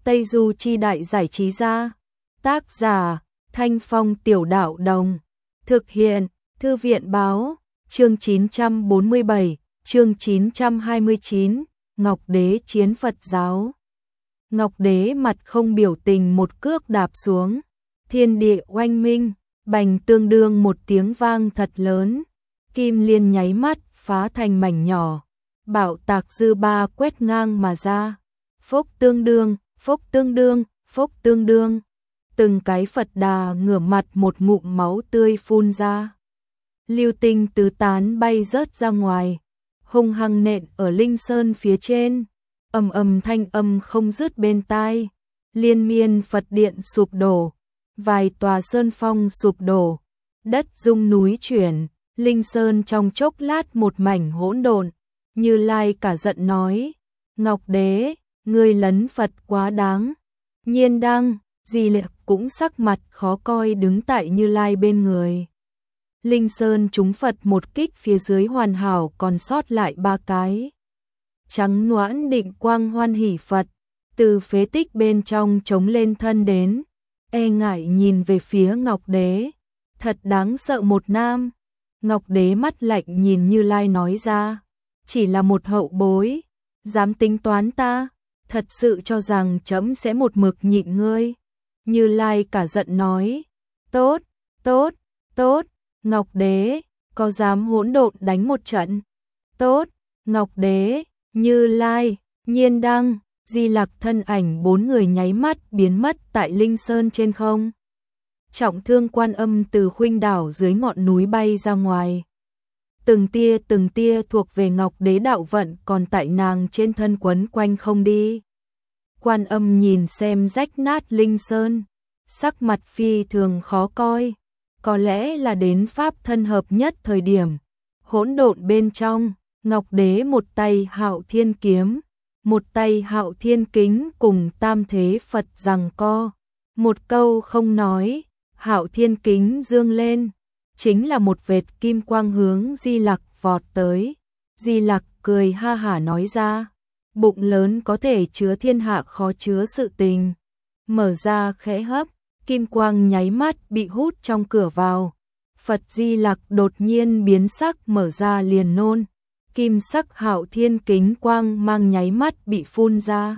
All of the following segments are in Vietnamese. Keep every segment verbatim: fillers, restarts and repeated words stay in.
Tây Du Chi Đại Giải Trí Gia. Tác giả Thanh Phong Tiểu Đạo Đồng. Thực hiện Thư viện Báo. Chương chín trăm bốn mươi bảy, chương chín trăm hai mươi chín, Ngọc Đế chiến Phật giáo. Ngọc Đế mặt không biểu tình một cước đạp xuống, thiên địa oanh minh, bành tương đương một tiếng vang thật lớn, kim liên nháy mắt phá thành mảnh nhỏ, bạo tạc dư ba quét ngang mà ra, phốc tương đương, phốc tương đương, phốc tương đương, từng cái Phật đà ngửa mặt một ngụm máu tươi phun ra. Lưu tinh tứ tán bay rớt ra ngoài, hung hăng nện ở linh sơn phía trên, ầm ầm thanh âm không dứt bên tai, liên miên Phật điện sụp đổ, vài tòa sơn phong sụp đổ, đất rung núi chuyển, linh sơn trong chốc lát một mảnh hỗn độn. Như Lai cả giận nói, Ngọc Đế, ngươi lấn Phật quá đáng. Nhiên Đăng, Di Lệ cũng sắc mặt khó coi đứng tại Như Lai bên người. Linh sơn trúng Phật một kích, phía dưới hoàn hảo còn sót lại ba cái. Trắng noãn Định Quang hoan hỉ Phật, từ phế tích bên trong chống lên thân đến, e ngại nhìn về phía Ngọc Đế, thật đáng sợ một nam. Ngọc Đế mắt lạnh nhìn Như Lai nói ra, chỉ là một hậu bối, dám tính toán ta, thật sự cho rằng chấm sẽ một mực nhịn ngươi. Như Lai cả giận nói, tốt, tốt, tốt, Ngọc Đế, có dám hỗn độn đánh một trận? Tốt, Ngọc Đế, Như Lai, Nhiên Đăng, Di Lặc thân ảnh bốn người nháy mắt biến mất tại linh sơn trên không. Trọng thương Quan Âm từ khuynh đảo dưới ngọn núi bay ra ngoài. Từng tia từng tia thuộc về Ngọc Đế đạo vận còn tại nàng trên thân quấn quanh không đi. Quan Âm nhìn xem rách nát linh sơn, sắc mặt phi thường khó coi, có lẽ là đến pháp thân hợp nhất thời điểm. Hỗn độn bên trong, Ngọc Đế một tay Hạo Thiên kiếm, một tay Hạo Thiên kính cùng tam thế Phật giằng co, một câu không nói, Hạo Thiên kính dương lên, chính là một vệt kim quang hướng Di Lặc vọt tới. Di Lặc cười ha hả nói ra, bụng lớn có thể chứa thiên hạ khó chứa sự tình. Mở ra khẽ hấp, kim quang nháy mắt bị hút trong cửa vào. Phật Di Lặc đột nhiên biến sắc, mở ra liền nôn. Kim sắc Hạo Thiên kính quang mang nháy mắt bị phun ra.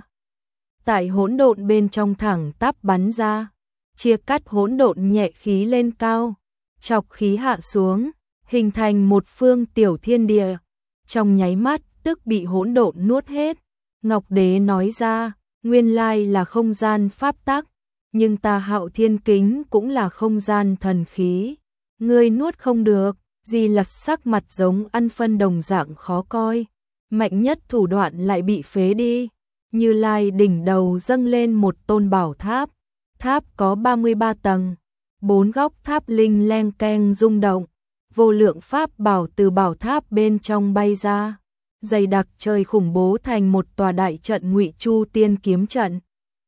Tại hỗn độn bên trong thẳng tắp bắn ra, chia cắt hỗn độn nhẹ khí lên cao, chọc khí hạ xuống, hình thành một phương tiểu thiên địa. Trong nháy mắt tức bị hỗn độn nuốt hết. Ngọc Đế nói ra, nguyên lai là không gian pháp tắc, nhưng ta Hạo Thiên kính cũng là không gian thần khí, ngươi nuốt không được. Di Lặc sắc mặt giống ăn phân đồng dạng khó coi, mạnh nhất thủ đoạn lại bị phế đi. Như Lai đỉnh đầu dâng lên một tôn bảo tháp, tháp có ba mươi ba tầng, bốn góc tháp linh leng keng rung động, vô lượng pháp bảo từ bảo tháp bên trong bay ra, dày đặc trời khủng bố thành một tòa đại trận Ngụy Chu Tiên kiếm trận.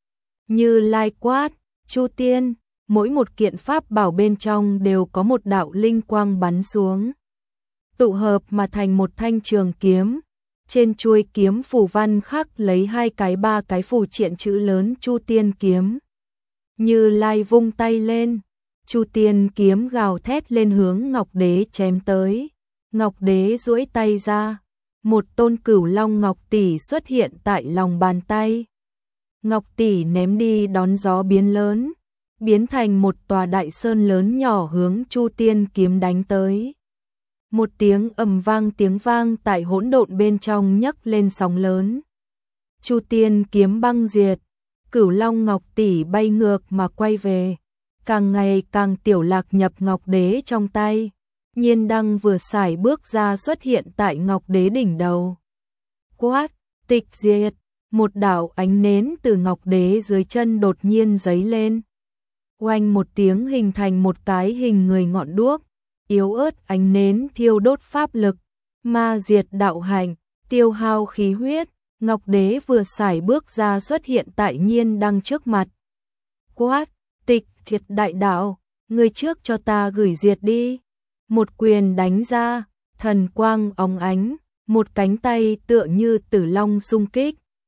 Như Lai quát, Chu Tiên, mỗi một kiện pháp bảo bên trong đều có một đạo linh quang bắn xuống, tụ hợp mà thành một thanh trường kiếm. Trên chuôi kiếm phù văn khắc lấy hai cái ba cái phù triện chữ lớn Chu Tiên kiếm. Như Lai vung tay lên, Chu Tiên kiếm gào thét lên hướng Ngọc Đế chém tới. Ngọc Đế duỗi tay ra, một tôn Cửu Long Ngọc Tỷ xuất hiện tại lòng bàn tay. Ngọc Tỷ ném đi đón gió biến lớn, biến thành một tòa đại sơn lớn nhỏ hướng Chu Tiên kiếm đánh tới. Một tiếng ầm vang tiếng vang tại hỗn độn bên trong nhấc lên sóng lớn. Chu Tiên kiếm băng diệt, Cửu Long Ngọc Tỷ bay ngược mà quay về, càng ngày càng tiểu lạc nhập Ngọc Đế trong tay. Nhiên Đăng vừa sải bước ra xuất hiện tại Ngọc Đế đỉnh đầu. Quát, tịch diệt, một đạo ánh nến từ Ngọc Đế dưới chân đột nhiên giấy lên. Oanh một tiếng hình thành một cái hình người ngọn đuốc, yếu ớt ánh nến thiêu đốt pháp lực, ma diệt đạo hành, tiêu hao khí huyết. Ngọc Đế vừa sải bước ra xuất hiện tại Nhiên Đăng trước mặt. Quát, tịch diệt đại đạo, ngươi trước cho ta gửi diệt đi. Một quyền đánh ra, thần quang óng ánh, một cánh tay tựa như tử long xung kích,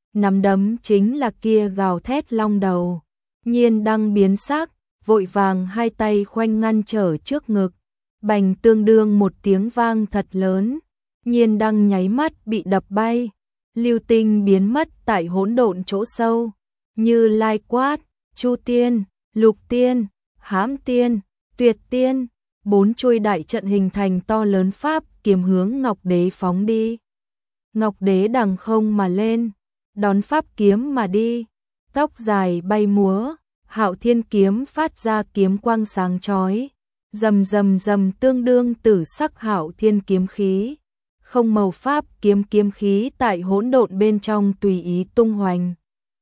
nắm đấm chính là kia gào thét long đầu. Nhiên Đăng biến sắc, vội vàng hai tay khoanh ngăn trở trước ngực, bành tương đương một tiếng vang thật lớn, Nhiên Đăng nháy mắt bị đập bay, lưu tinh biến mất tại hỗn độn chỗ sâu, Như Lai quát, Chu Tiên, Lục Tiên, Hãm Tiên, Tuyệt Tiên, bốn chuôi đại trận hình thành to lớn pháp kiếm hướng Ngọc Đế phóng đi. Ngọc Đế đằng không mà lên, đón pháp kiếm mà đi, tóc dài bay múa, Hạo Thiên kiếm phát ra kiếm quang sáng chói, rầm rầm rầm tương đương tử sắc Hạo Thiên kiếm khí, không màu pháp kiếm kiếm khí tại hỗn độn bên trong tùy ý tung hoành,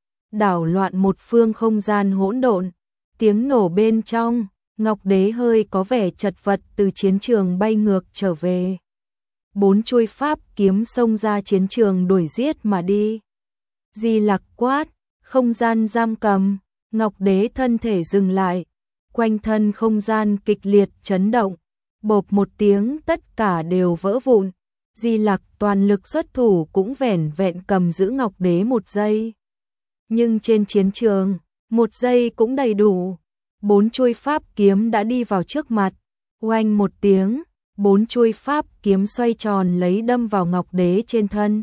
đảo loạn một phương không gian hỗn độn. Tiếng nổ bên trong, Ngọc Đế hơi có vẻ chật vật từ chiến trường bay ngược trở về. Bốn chuôi pháp kiếm xông ra chiến trường đuổi giết mà đi. Di Lặc quát, không gian giam cầm, Ngọc Đế thân thể dừng lại, quanh thân không gian kịch liệt chấn động, bộp một tiếng tất cả đều vỡ vụn. Di Lặc toàn lực xuất thủ cũng vẻn vẹn cầm giữ Ngọc Đế một giây. Nhưng trên chiến trường, một giây cũng đầy đủ. Bốn chuôi pháp kiếm đã đi vào trước mặt, oanh một tiếng, bốn chuôi pháp kiếm xoay tròn lấy đâm vào Ngọc Đế trên thân,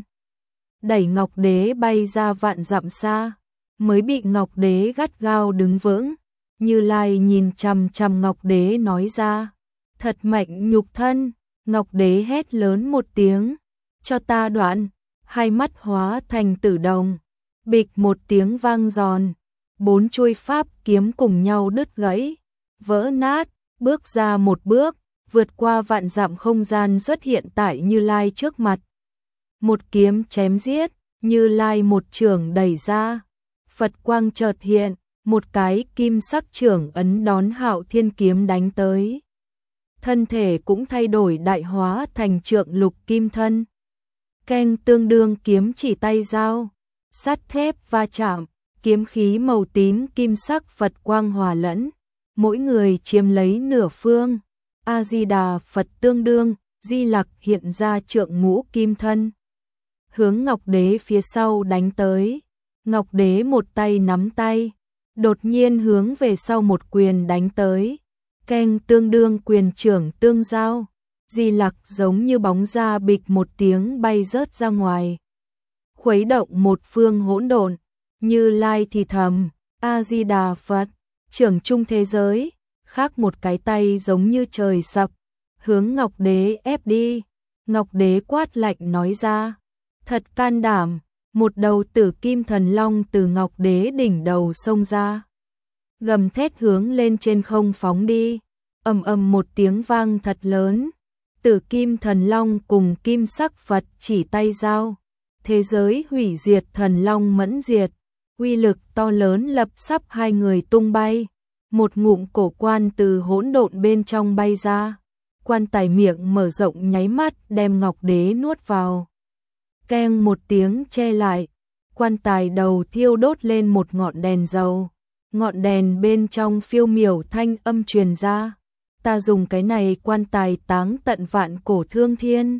đẩy Ngọc Đế bay ra vạn dặm xa, mới bị Ngọc Đế gắt gao đứng vững. Như Lai nhìn chằm chằm Ngọc Đế nói ra, thật mạnh nhục thân. Ngọc Đế hét lớn một tiếng, cho ta đoạn, hai mắt hóa thành tử đồng, bịch một tiếng vang giòn, bốn chuôi pháp kiếm cùng nhau đứt gãy, vỡ nát, bước ra một bước, vượt qua vạn dặm không gian xuất hiện tại Như Lai trước mặt. Một kiếm chém giết, Như Lai một chưởng đẩy ra, Phật quang chợt hiện, một cái kim sắc chưởng ấn đón Hạo Thiên kiếm đánh tới. Thân thể cũng thay đổi đại hóa thành trượng lục kim thân. Keng tương đương kiếm chỉ tay dao, sắt thép va chạm, kiếm khí màu tím kim sắc Phật quang hòa lẫn, mỗi người chiếm lấy nửa phương. A Di Đà Phật tương đương, Di Lặc hiện ra trượng ngũ kim thân, hướng Ngọc Đế phía sau đánh tới. Ngọc Đế một tay nắm tay, đột nhiên hướng về sau một quyền đánh tới. Keng tương đương quyền trưởng tương giao, Di Lặc giống như bóng ra bịch một tiếng bay rớt ra ngoài, khuấy động một phương hỗn độn. Như Lai thì thầm, A Di Đà Phật, trưởng trung thế giới, khác một cái tay giống như trời sập, hướng Ngọc Đế ép đi. Ngọc Đế quát lạnh nói ra, thật can đảm, một đầu tử kim thần long từ Ngọc Đế đỉnh đầu xông ra, gầm thét hướng lên trên không phóng đi. Ầm ầm một tiếng vang thật lớn, tử kim thần long cùng kim sắc Phật chỉ tay giao, thế giới hủy diệt thần long mẫn diệt, uy lực to lớn lập sắp hai người tung bay. Một ngụm cổ quan từ hỗn độn bên trong bay ra, quan tài miệng mở rộng nháy mắt đem Ngọc Đế nuốt vào. Keng một tiếng che lại, quan tài đầu thiêu đốt lên một ngọn đèn dầu, ngọn đèn bên trong phiêu miểu thanh âm truyền ra, ta dùng cái này quan tài táng tận vạn cổ thương thiên.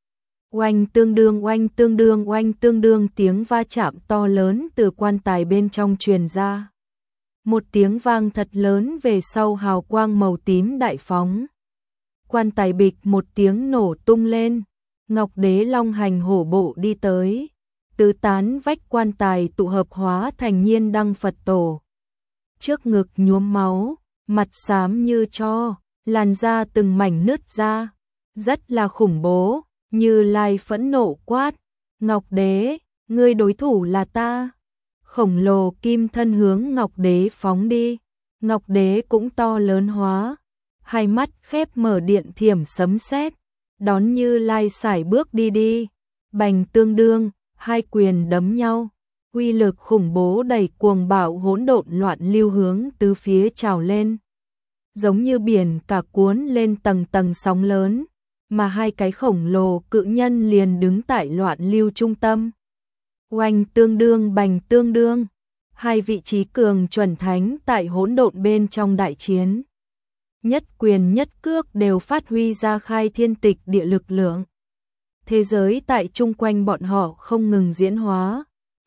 Oanh tương đương oanh tương đương oanh tương đương tiếng va chạm to lớn từ quan tài bên trong truyền ra. Một tiếng vang thật lớn về sau hào quang màu tím đại phóng. Quan tài bịch một tiếng nổ tung lên, Ngọc Đế long hành hổ bộ đi tới, tứ tán vách quan tài tụ hợp hóa thành Nhiên Đăng Phật tổ. Trước ngực nhuốm máu, mặt xám như tro, làn da từng mảnh nứt ra, rất là khủng bố. Như Lai phẫn nộ quát, Ngọc Đế, ngươi đối thủ là ta. Khổng lồ kim thân hướng Ngọc Đế phóng đi, Ngọc Đế cũng to lớn hóa, hai mắt khép mở điện thiểm sấm sét, đón Như Lai sải bước đi đi, bành tương đương, hai quyền đấm nhau, uy lực khủng bố đẩy cuồng bạo hỗn độn loạn lưu hướng tứ phía trào lên, giống như biển cả cuốn lên tầng tầng sóng lớn, mà hai cái khổng lồ cự nhân liền đứng tại loạn lưu trung tâm. Oanh tương đương bành tương đương, hai vị trí cường chuẩn thánh tại hỗn độn bên trong đại chiến. Nhất quyền nhất cước đều phát huy ra khai thiên tịch địa lực lượng. Thế giới tại chung quanh bọn họ không ngừng diễn hóa,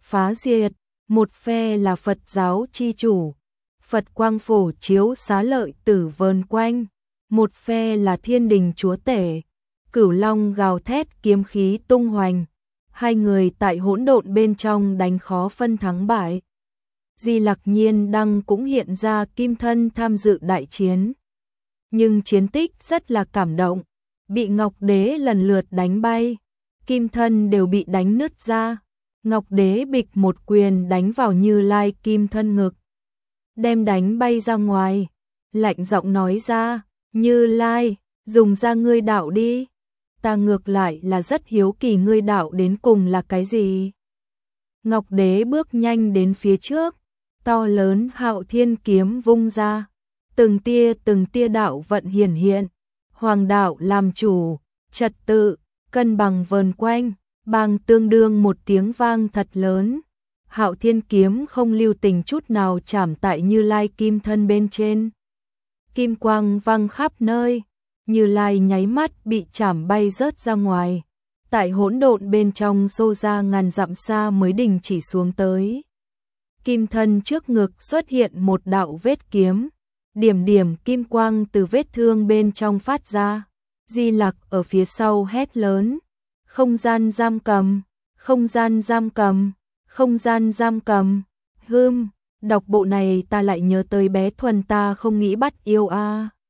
phá diệt, một phe là Phật giáo chi chủ, Phật quang phổ chiếu xá lợi tử vờn quanh, một phe là thiên đình chúa tể, cửu long gào thét kiếm khí tung hoành, hai người tại hỗn độn bên trong đánh khó phân thắng bại. Di Lặc Nhiên Đăng cũng hiện ra kim thân tham dự đại chiến. Nhưng chiến tích rất là cảm động, bị Ngọc Đế lần lượt đánh bay, kim thân đều bị đánh nứt ra. Ngọc Đế bịch một quyền đánh vào Như Lai kim thân ngực, đem đánh bay ra ngoài, lạnh giọng nói ra, Như Lai, dùng ra ngươi đạo đi, ta ngược lại là rất hiếu kỳ ngươi đạo đến cùng là cái gì. Ngọc Đế bước nhanh đến phía trước, to lớn Hạo Thiên kiếm vung ra, từng tia từng tia đạo vận hiển hiện, hoàng đạo làm chủ, trật tự, cân bằng vờn quanh, bang tương đương một tiếng vang thật lớn. Hạo Thiên kiếm không lưu tình chút nào chạm tại Như Lai kim thân bên trên. Kim quang vang khắp nơi, Như Lai nháy mắt bị chạm bay rớt ra ngoài. Tại hỗn độn bên trong xô ra ngàn dặm xa mới đình chỉ xuống tới. Kim thân trước ngực xuất hiện một đạo vết kiếm, điểm điểm kim quang từ vết thương bên trong phát ra. Di Lặc ở phía sau hét lớn, không gian giam cầm, không gian giam cầm, không gian giam cầm. Hưm, đọc bộ này ta lại nhớ tới bé Thuần ta không nghĩ bắt yêu a. À.